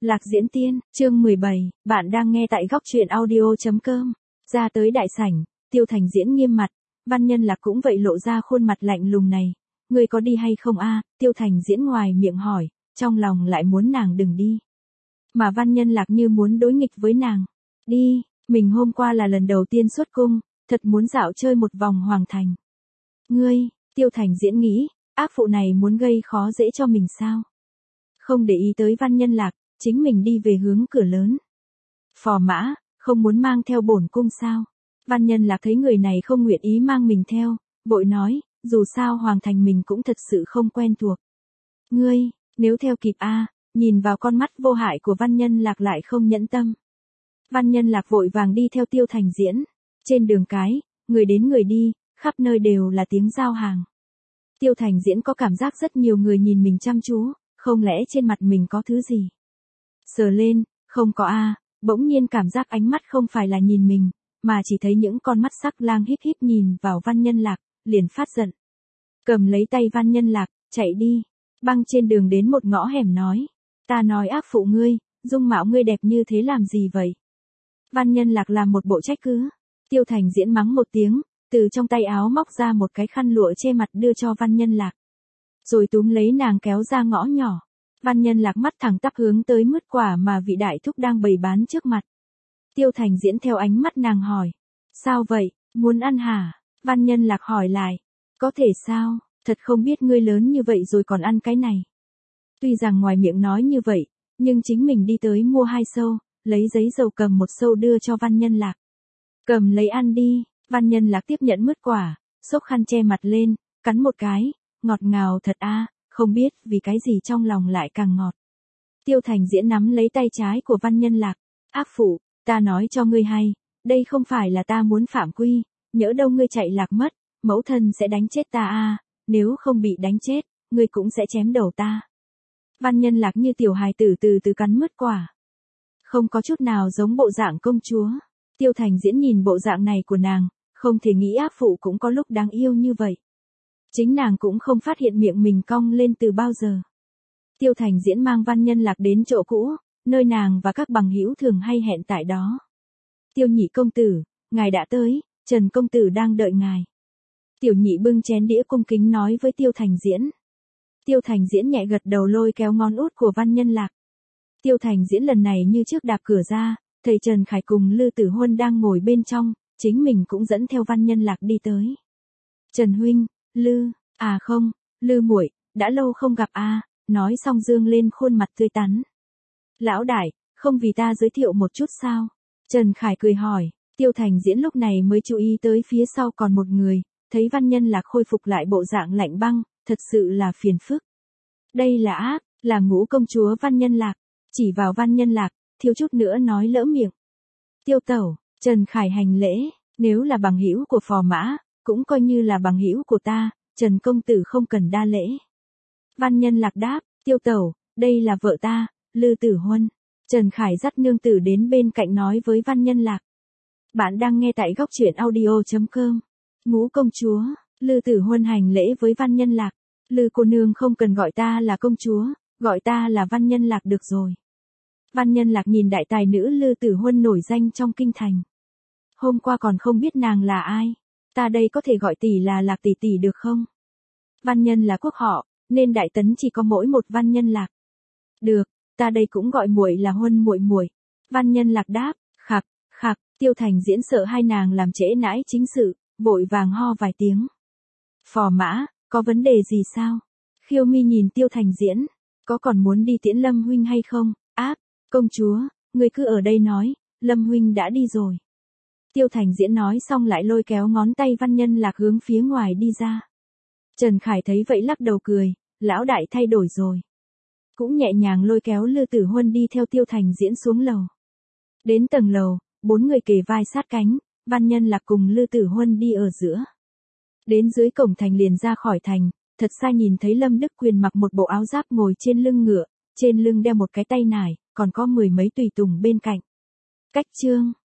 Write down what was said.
Lạc Diễn Tiên, chương 17, bạn đang nghe tại góc truyện audio.com. Ra tới đại sảnh, Tiêu Thành Diễn nghiêm mặt, Văn Nhân Lạc cũng vậy lộ ra khuôn mặt lạnh lùng này. Người có đi hay không a? Tiêu Thành Diễn ngoài miệng hỏi, trong lòng lại muốn nàng đừng đi. Mà Văn Nhân Lạc như muốn đối nghịch với nàng. Đi, mình hôm qua là lần đầu tiên xuất cung, thật muốn dạo chơi một vòng hoàng thành. Ngươi, Tiêu Thành Diễn nghĩ, ác phụ này muốn gây khó dễ cho mình sao? Không để ý tới Văn Nhân Lạc, chính mình đi về hướng cửa lớn. Phò mã, không muốn mang theo bổn cung sao? Văn Nhân Lạc thấy người này không nguyện ý mang mình theo, vội nói, dù sao hoàng thành mình cũng thật sự không quen thuộc. Ngươi, nếu theo kịp a, nhìn vào con mắt vô hại của Văn Nhân Lạc lại không nhẫn tâm. Văn Nhân Lạc vội vàng đi theo Tiêu Thành Diễn. Trên đường cái, người đến người đi, khắp nơi đều là tiếng giao hàng. Tiêu Thành Diễn có cảm giác rất nhiều người nhìn mình chăm chú, không lẽ trên mặt mình có thứ gì? Sờ lên, không có a, bỗng nhiên cảm giác ánh mắt không phải là nhìn mình, mà chỉ thấy những con mắt sắc lang híp híp nhìn vào Văn Nhân Lạc, liền phát giận. Cầm lấy tay Văn Nhân Lạc, chạy đi, băng trên đường đến một ngõ hẻm nói, ta nói ác phụ ngươi, dung mạo ngươi đẹp như thế làm gì vậy? Văn Nhân Lạc làm một bộ trách cứ, Tiêu Thành Diễn mắng một tiếng, từ trong tay áo móc ra một cái khăn lụa che mặt đưa cho Văn Nhân Lạc. Rồi túm lấy nàng kéo ra ngõ nhỏ. Văn Nhân Lạc mắt thẳng tắp hướng tới mứt quả mà vị đại thúc đang bày bán trước mặt. Tiêu Thành Diễn theo ánh mắt nàng hỏi. Sao vậy, muốn ăn hả? Văn Nhân Lạc hỏi lại. Có thể sao, thật không biết ngươi lớn như vậy rồi còn ăn cái này. Tuy rằng ngoài miệng nói như vậy, nhưng chính mình đi tới mua 2 xâu, lấy giấy dầu cầm 1 xâu đưa cho Văn Nhân Lạc. Cầm lấy ăn đi, Văn Nhân Lạc tiếp nhận mứt quả, xốc khăn che mặt lên, cắn một cái, ngọt ngào thật a, không biết vì cái gì trong lòng lại càng ngọt. Tiêu Thành Diễn nắm lấy tay trái của Văn Nhân Lạc, ác phụ, ta nói cho ngươi hay, đây không phải là ta muốn phạm quy, nhỡ đâu ngươi chạy lạc mất, mẫu thân sẽ đánh chết ta a, nếu không bị đánh chết, ngươi cũng sẽ chém đầu ta. Văn Nhân Lạc như tiểu hài tử từ từ cắn mứt quả. Không có chút nào giống bộ dạng công chúa. Tiêu Thành Diễn nhìn bộ dạng này của nàng, không thể nghĩ ác phụ cũng có lúc đáng yêu như vậy. Chính nàng cũng không phát hiện miệng mình cong lên từ bao giờ. Tiêu Thành Diễn mang Văn Nhân Lạc đến chỗ cũ, nơi nàng và các bằng hữu thường hay hẹn tại đó. Tiêu Nhị công tử, ngài đã tới, Trần công tử đang đợi ngài. Tiểu Nhị bưng chén đĩa cung kính nói với Tiêu Thành Diễn. Tiêu Thành Diễn nhẹ gật đầu lôi kéo ngón út của Văn Nhân Lạc. Tiêu Thành Diễn lần này như trước đạp cửa ra, thầy Trần Khải cùng Lư Tử Huân đang ngồi bên trong, chính mình cũng dẫn theo Văn Nhân Lạc đi tới. Trần huynh, Lư, à không, Lư muội, đã lâu không gặp a, nói xong dương lên khuôn mặt tươi tắn. Lão đại, không vì ta giới thiệu một chút sao? Trần Khải cười hỏi, Tiêu Thành Diễn lúc này mới chú ý tới phía sau còn một người, thấy Văn Nhân Lạc khôi phục lại bộ dạng lạnh băng, thật sự là phiền phức. Đây là ác, là Ngũ công chúa Văn Nhân Lạc, chỉ vào Văn Nhân Lạc, thiếu chút nữa nói lỡ miệng. Tiêu tẩu, Trần Khải hành lễ, nếu là bằng hữu của phò mã, cũng coi như là bằng hữu của ta, Trần công tử không cần đa lễ. Văn Nhân Lạc đáp, Tiêu tẩu, đây là vợ ta, Lư Tử Huân. Trần Khải dắt nương tử đến bên cạnh nói với Văn Nhân Lạc. Bạn đang nghe tại góc truyện audio.com. Ngũ công chúa, Lư Tử Huân hành lễ với Văn Nhân Lạc. Lư cô nương không cần gọi ta là công chúa, gọi ta là Văn Nhân Lạc được rồi. Văn Nhân Lạc nhìn đại tài nữ Lư Tử Huân nổi danh trong kinh thành. Hôm qua còn không biết nàng là ai. Ta đây có thể gọi tỷ là Lạc tỷ tỷ được không? Văn Nhân là quốc họ, nên đại tấn chỉ có mỗi một Văn Nhân Lạc. Được, ta đây cũng gọi muội là Huân muội muội. Văn Nhân Lạc đáp, khạc, khạc, Tiêu Thành Diễn sợ hai nàng làm trễ nãi chính sự, vội vàng ho vài tiếng. Phò mã, có vấn đề gì sao? Khiêu Mi nhìn Tiêu Thành Diễn, có còn muốn đi tiễn Lâm huynh hay không? Áp, công chúa, người cứ ở đây nói, Lâm huynh đã đi rồi. Tiêu Thành Diễn nói xong lại lôi kéo ngón tay Văn Nhân Lạc hướng phía ngoài đi ra. Trần Khải thấy vậy lắc đầu cười, lão đại thay đổi rồi. Cũng nhẹ nhàng lôi kéo Lư Tử Huân đi theo Tiêu Thành Diễn xuống lầu. Đến tầng lầu, 4 người kề vai sát cánh, Văn Nhân Lạc cùng Lư Tử Huân đi ở giữa. Đến dưới cổng thành liền ra khỏi thành, thật xa nhìn thấy Lâm Đức Quyền mặc một bộ áo giáp ngồi trên lưng ngựa, trên lưng đeo một cái tay nải, còn có 10 mấy tùy tùng bên cạnh. Cách chương